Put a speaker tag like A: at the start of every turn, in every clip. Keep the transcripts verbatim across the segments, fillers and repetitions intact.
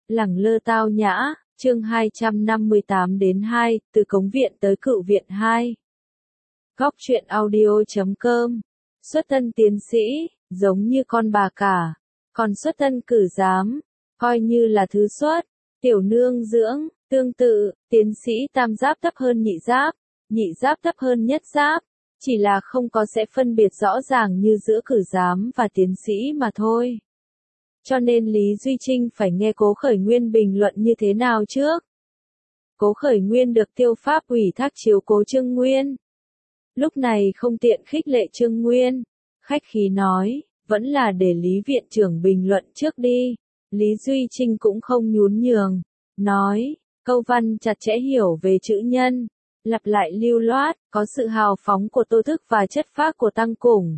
A: Lẳng lơ tao nhã, chương hai trăm năm mươi tám đến hai, từ cống viện tới cựu viện hai. Góc truyện audio chấm com. Xuất thân tiến sĩ, giống như con bà cả. Còn xuất thân cử giám, coi như là thứ xuất. Tiểu nương dưỡng, tương tự, tiến sĩ tam giáp thấp hơn nhị giáp, nhị giáp thấp hơn nhất giáp. Chỉ là không có sẽ phân biệt rõ ràng như giữa cử giám và tiến sĩ mà thôi. Cho nên Lý Duy Trinh phải nghe Cố Khởi Nguyên bình luận như thế nào trước. Cố Khởi Nguyên được Tiêu Pháp ủy thác chiếu cố Trương Nguyên. Lúc này không tiện khích lệ Trương Nguyên, khách khí nói, vẫn là để Lý Viện trưởng bình luận trước đi. Lý Duy Trinh cũng không nhún nhường, nói, câu văn chặt chẽ hiểu về chữ nhân, lặp lại lưu loát, có sự hào phóng của Tô Thức và chất phác của Tăng Củng.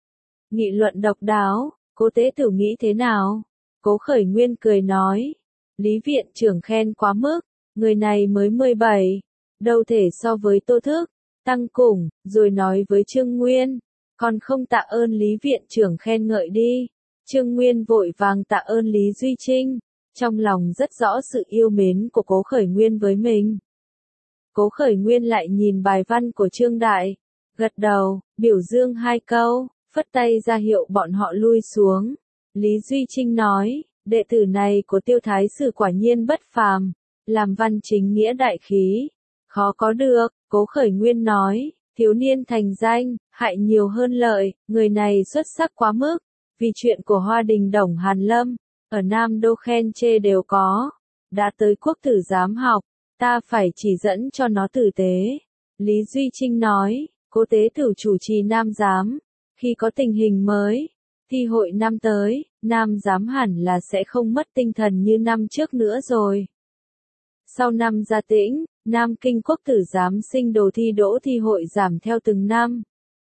A: Nghị luận độc đáo. Cố Tế Tử nghĩ thế nào? Cố Khởi Nguyên cười nói. Lý Viện trưởng khen quá mức, người này mới mười bảy, đâu thể so với Tô Thức, Tăng Củng, rồi nói với Trương Nguyên, còn không tạ ơn Lý Viện trưởng khen ngợi đi. Trương Nguyên vội vàng tạ ơn Lý Duy Trinh, trong lòng rất rõ sự yêu mến của Cố Khởi Nguyên với mình. Cố Khởi Nguyên lại nhìn bài văn của Trương Đại, gật đầu, biểu dương hai câu. Phất tay ra hiệu bọn họ lui xuống. Lý Duy Trinh nói, đệ tử này của Tiêu Thái Sử quả nhiên bất phàm, làm văn chính nghĩa đại khí, khó có được. Cố Khởi Nguyên nói, thiếu niên thành danh, hại nhiều hơn lợi, người này xuất sắc quá mức, vì chuyện của Hoa Đình Đồng Hàn Lâm, ở Nam Đô khen chê đều có, đã tới quốc tử giám học, ta phải chỉ dẫn cho nó tử tế. Lý Duy Trinh nói, Cố Tế Tử chủ trì Nam giám. Khi có tình hình mới, thi hội năm tới, Nam giám hẳn là sẽ không mất tinh thần như năm trước nữa rồi. Sau năm Gia Tĩnh, Nam Kinh quốc tử giám sinh đồ thi đỗ thi hội giảm theo từng năm.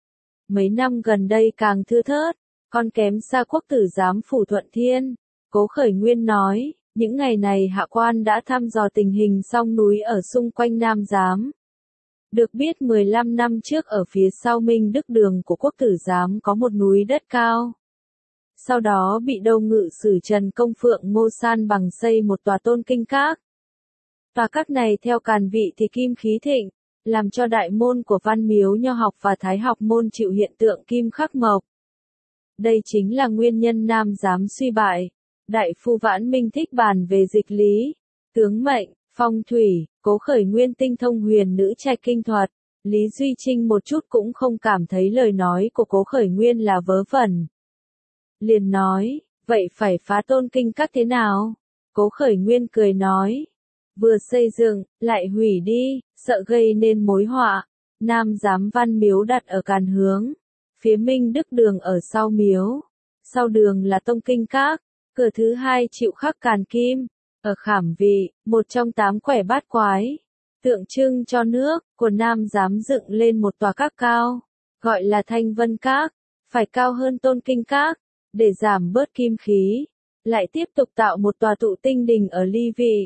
A: Mấy năm gần đây càng thưa thớt, còn kém xa quốc tử giám Phủ Thuận Thiên. Cố Khởi Nguyên nói, những ngày này hạ quan đã thăm dò tình hình sông núi ở xung quanh Nam giám. Được biết mười lăm năm trước ở phía sau Minh Đức Đường của quốc tử giám có một núi đất cao. Sau đó bị Đô Ngự Sử Trần Công Phượng Ngô san bằng xây một tòa tôn kinh các. Tòa các này theo càn vị thì kim khí thịnh, làm cho đại môn của Văn Miếu Nho học và Thái học môn chịu hiện tượng kim khắc mộc. Đây chính là nguyên nhân Nam giám suy bại. Đại phu Vãn Minh thích bàn về dịch lý, tướng mệnh, phong thủy. Cố Khởi Nguyên tinh thông huyền nữ trạch kinh thuật, Lý Duy Trinh một chút cũng không cảm thấy lời nói của Cố Khởi Nguyên là vớ vẩn. Liền nói, vậy phải phá tôn kinh các thế nào? Cố Khởi Nguyên cười nói, vừa xây dựng, lại hủy đi, sợ gây nên mối họa. Nam giám Văn Miếu đặt ở càn hướng, phía Minh Đức Đường ở sau miếu, sau đường là tông kinh các, cửa thứ hai chịu khắc càn kim. Ở khảm vị, một trong tám quẻ bát quái, tượng trưng cho nước, của Nam giám dựng lên một tòa các cao, gọi là Thanh Vân Các, phải cao hơn tôn kinh các, để giảm bớt kim khí, lại tiếp tục tạo một tòa tụ tinh đình ở ly vị.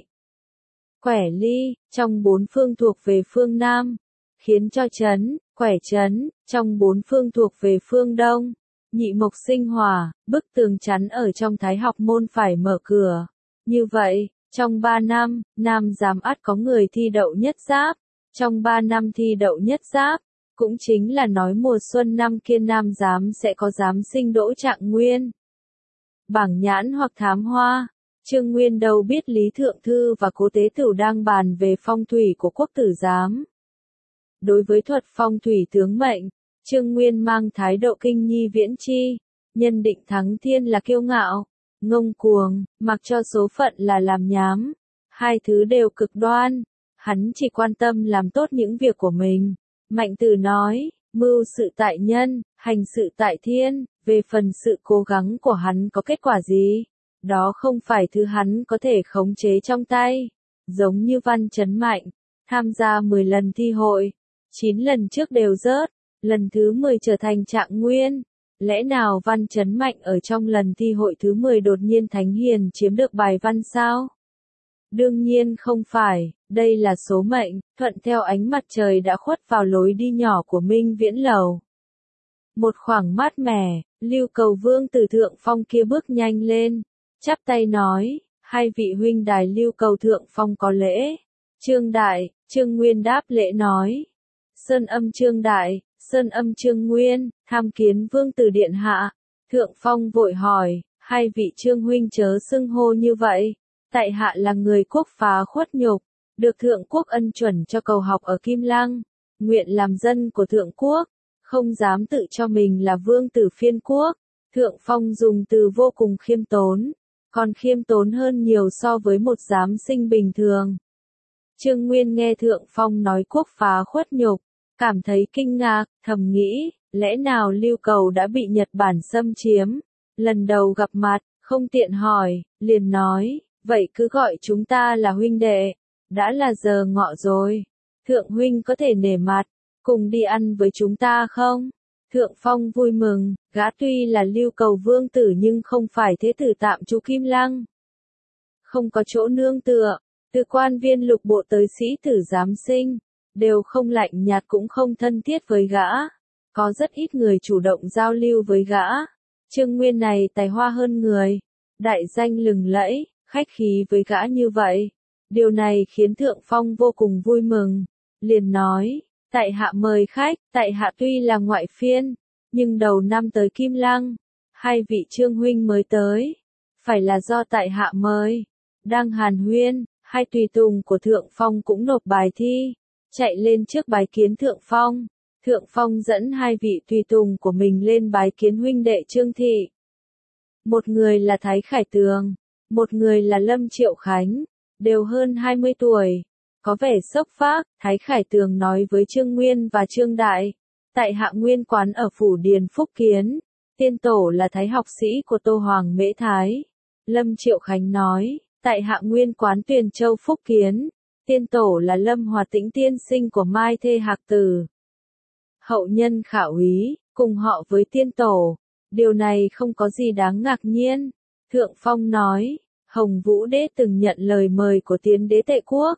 A: Quẻ ly, trong bốn phương thuộc về phương Nam, khiến cho chấn, quẻ chấn, trong bốn phương thuộc về phương Đông, nhị mộc sinh hỏa, bức tường chắn ở trong Thái học môn phải mở cửa. Như vậy, trong ba năm, Nam giám ắt có người thi đậu nhất giáp. Trong ba năm thi đậu nhất giáp, cũng chính là nói mùa xuân năm kia Nam giám sẽ có giám sinh đỗ trạng nguyên. Bảng nhãn hoặc thám hoa. Trương Nguyên đâu biết Lý Thượng Thư và Cố Tế Tử đang bàn về phong thủy của quốc tử giám. Đối với thuật phong thủy tướng mệnh, Trương Nguyên mang thái độ kinh nhi viễn chi, nhân định thắng thiên là kiêu ngạo, ngông cuồng, mặc cho số phận là làm nhám. Hai thứ đều cực đoan, hắn chỉ quan tâm làm tốt những việc của mình. Mạnh Tử nói, mưu sự tại nhân, hành sự tại thiên, về phần sự cố gắng của hắn có kết quả gì, đó không phải thứ hắn có thể khống chế trong tay. Giống như Văn Chấn Mạnh, tham gia mười lần thi hội, chín lần trước đều rớt, lần thứ mười trở thành trạng nguyên. Lẽ nào Văn Chấn Mạnh ở trong lần thi hội thứ mười đột nhiên thánh hiền chiếm được bài văn sao? Đương nhiên không phải, đây là số mệnh, thuận theo ánh mặt trời đã khuất vào lối đi nhỏ của Minh Viễn Lầu. Một khoảng mát mẻ, Lưu Cầu Vương từ thượng phong kia bước nhanh lên, chắp tay nói, hai vị huynh đài lưu cầu thượng phong có lễ. Trương Đại, Trương Nguyên đáp lễ nói. Sơn âm Trương Đại, Sơn âm Trương Nguyên, tham kiến vương tử điện hạ. Thượng phong vội hỏi, hai vị Trương huynh chớ xưng hô như vậy. Tại hạ là người quốc phá khuất nhục, được thượng quốc ân chuẩn cho cầu học ở Kim Lăng, nguyện làm dân của thượng quốc, không dám tự cho mình là vương tử phiên quốc. Thượng phong dùng từ vô cùng khiêm tốn, còn khiêm tốn hơn nhiều so với một giám sinh bình thường. Trương Nguyên nghe thượng phong nói quốc phá khuất nhục, cảm thấy kinh ngạc, thầm nghĩ, lẽ nào Lưu Cầu đã bị Nhật Bản xâm chiếm? Lần đầu gặp mặt, không tiện hỏi, liền nói, vậy cứ gọi chúng ta là huynh đệ, đã là giờ ngọ rồi. Thượng huynh có thể nể mặt, cùng đi ăn với chúng ta không? Thượng phong vui mừng, gã tuy là Lưu Cầu vương tử nhưng không phải thế tử tạm trú Kim Lăng. Không có chỗ nương tựa, từ quan viên lục bộ tới sĩ tử giám sinh, đều không lạnh nhạt cũng không thân thiết với gã. Có rất ít người chủ động giao lưu với gã. Trương Nguyên này tài hoa hơn người, đại danh lừng lẫy, khách khí với gã như vậy. Điều này khiến Thượng Phong vô cùng vui mừng, liền nói, tại hạ mời khách, tại hạ tuy là ngoại phiên, nhưng đầu năm tới Kim Lăng, hai vị Trương huynh mới tới, phải là do tại hạ mời. Đang hàn huyên, hai tùy tùng của Thượng Phong cũng nộp bài thi, chạy lên trước bái kiến Thượng Phong. Thượng Phong dẫn hai vị tùy tùng của mình lên bái kiến huynh đệ Trương Thị. Một người là Thái Khải Tường, một người là Lâm Triệu Khánh, đều hơn hai mươi tuổi, có vẻ sốc phác. Thái Khải Tường nói với Trương Nguyên và Trương Đại, tại hạ nguyên quán ở Phủ Điền Phúc Kiến, tiên tổ là Thái học sĩ của Tô Hoàng Mễ Thái. Lâm Triệu Khánh nói, tại hạ nguyên quán Tuyền Châu Phúc Kiến, tiên tổ là Lâm Hòa Tĩnh tiên sinh của Mai Thê Hạc Tử. Hậu nhân khả úy, cùng họ với tiên tổ, điều này không có gì đáng ngạc nhiên. Thượng Phong nói, Hồng Vũ Đế từng nhận lời mời của Tiến Đế Tệ Quốc.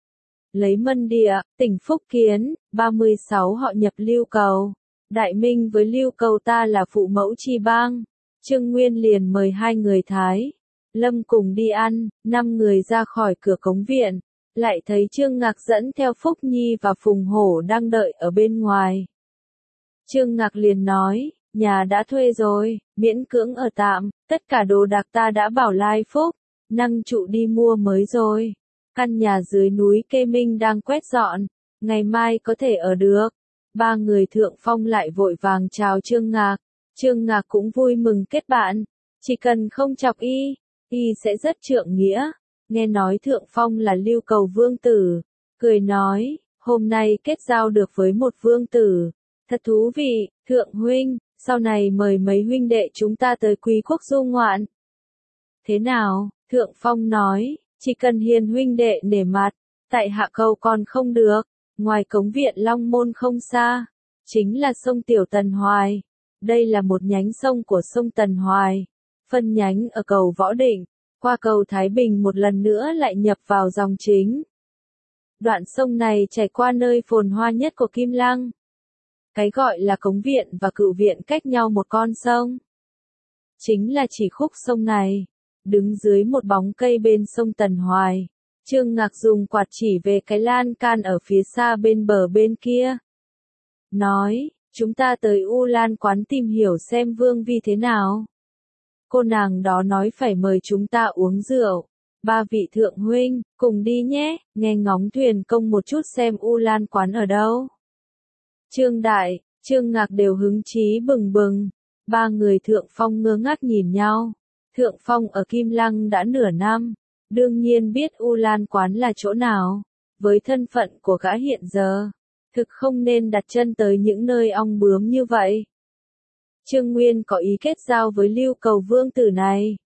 A: Lấy Mân Địa, tỉnh Phúc Kiến, ba mươi sáu họ nhập Lưu Cầu. Đại minh với Lưu Cầu ta là phụ mẫu chi bang. Trương Nguyên liền mời hai người Thái Lâm cùng đi ăn, năm người ra khỏi cửa cống viện, lại thấy Trương Ngạc dẫn theo Phúc Nhi và Phùng Hổ đang đợi ở bên ngoài. Trương Ngạc liền nói, nhà đã thuê rồi, miễn cưỡng ở tạm, tất cả đồ đạc ta đã bảo Lai Phúc, năng trụ đi mua mới rồi. Căn nhà dưới núi Kê Minh đang quét dọn, ngày mai có thể ở được. Ba người Thượng Phong lại vội vàng chào Trương Ngạc, Trương Ngạc cũng vui mừng kết bạn, chỉ cần không chọc y, y sẽ rất trượng nghĩa. Nghe nói Thượng Phong là Lưu Cầu vương tử, cười nói, hôm nay kết giao được với một vương tử, thật thú vị. Thượng huynh, sau này mời mấy huynh đệ chúng ta tới Quý Quốc du ngoạn. Thế nào? Thượng Phong nói, chỉ cần hiền huynh đệ nể mặt, tại hạ cầu còn không được. Ngoài cống viện Long Môn không xa, chính là sông Tiểu Tần Hoài. Đây là một nhánh sông của sông Tần Hoài, phân nhánh ở cầu Võ Định, qua cầu Thái Bình một lần nữa lại nhập vào dòng chính. Đoạn sông này chảy qua nơi phồn hoa nhất của Kim Lăng. Cái gọi là cống viện và cựu viện cách nhau một con sông. Chính là chỉ khúc sông này, đứng dưới một bóng cây bên sông Tần Hoài. Trương Ngạc dùng quạt chỉ về cái lan can ở phía xa bên bờ bên kia. Nói, chúng ta tới U Lan quán tìm hiểu xem Vương Vi thế nào. Cô nàng đó nói phải mời chúng ta uống rượu. Ba vị thượng huynh, cùng đi nhé, nghe ngóng thuyền công một chút xem U Lan quán ở đâu. Trương Đại, Trương Ngạc đều hứng chí bừng bừng. Ba người Thượng Phong ngơ ngác nhìn nhau. Thượng Phong ở Kim Lăng đã nửa năm, đương nhiên biết U Lan quán là chỗ nào. Với thân phận của gã hiện giờ, thực không nên đặt chân tới những nơi ong bướm như vậy. Trương Nguyên có ý kết giao với Lưu Cầu vương tử này.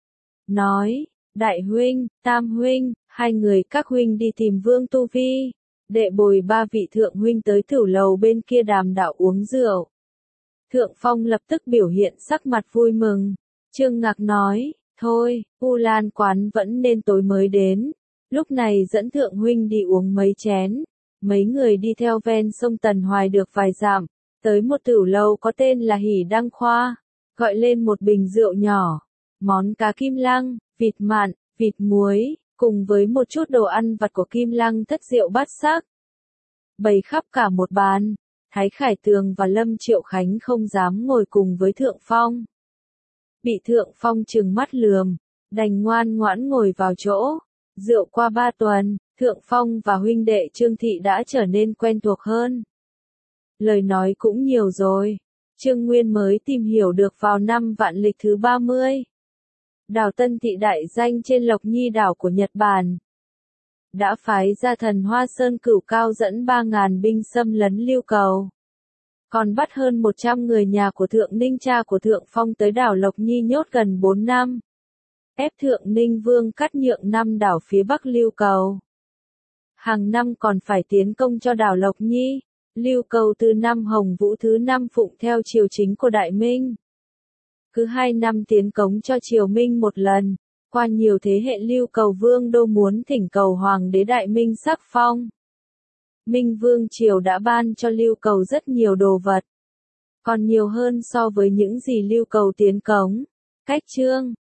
A: Nói, đại huynh, tam huynh, hai người các huynh đi tìm Vương Tu Vi, đệ bồi ba vị thượng huynh tới thửu lầu bên kia đàm đạo uống rượu. Thượng Phong lập tức biểu hiện sắc mặt vui mừng. Trương Ngạc nói, thôi, U Lan quán vẫn nên tối mới đến. Lúc này dẫn thượng huynh đi uống mấy chén. Mấy người đi theo ven sông Tần Hoài được vài dặm, tới một thửu lầu có tên là Hỉ Đăng Khoa, gọi lên một bình rượu nhỏ, món cá kim lăng, vịt mặn, vịt muối, cùng với một chút đồ ăn vặt của Kim Lăng thất rượu bát sắc. Bày khắp cả một bàn, Thái Khải Tường và Lâm Triệu Khánh không dám ngồi cùng với Thượng Phong. Bị Thượng Phong trừng mắt lườm, đành ngoan ngoãn ngồi vào chỗ. Rượu qua ba tuần, Thượng Phong và huynh đệ Trương Thị đã trở nên quen thuộc hơn. Lời nói cũng nhiều rồi. Trương Nguyên mới tìm hiểu được vào năm vạn lịch thứ ba mươi. Đảo Tân Thị đại danh trên Lộc Nhi đảo của Nhật Bản. Đã phái ra thần Hoa Sơn Cửu Cao dẫn ba ngàn binh xâm lấn Lưu Cầu. Còn bắt hơn một trăm người nhà của Thượng Ninh cha của Thượng Phong tới đảo Lộc Nhi nhốt gần bốn năm. Ép Thượng Ninh Vương cắt nhượng năm đảo phía bắc Lưu Cầu. Hàng năm còn phải tiến công cho đảo Lộc Nhi. Lưu Cầu từ năm Hồng Vũ thứ năm phụng theo triều chính của Đại Minh. Cứ hai năm tiến cống cho triều Minh một lần. Qua nhiều thế hệ Lưu Cầu Vương đô muốn thỉnh cầu Hoàng đế Đại Minh sắc phong. Minh Vương triều đã ban cho Lưu Cầu rất nhiều đồ vật. Còn nhiều hơn so với những gì Lưu Cầu tiến cống. Cách trương,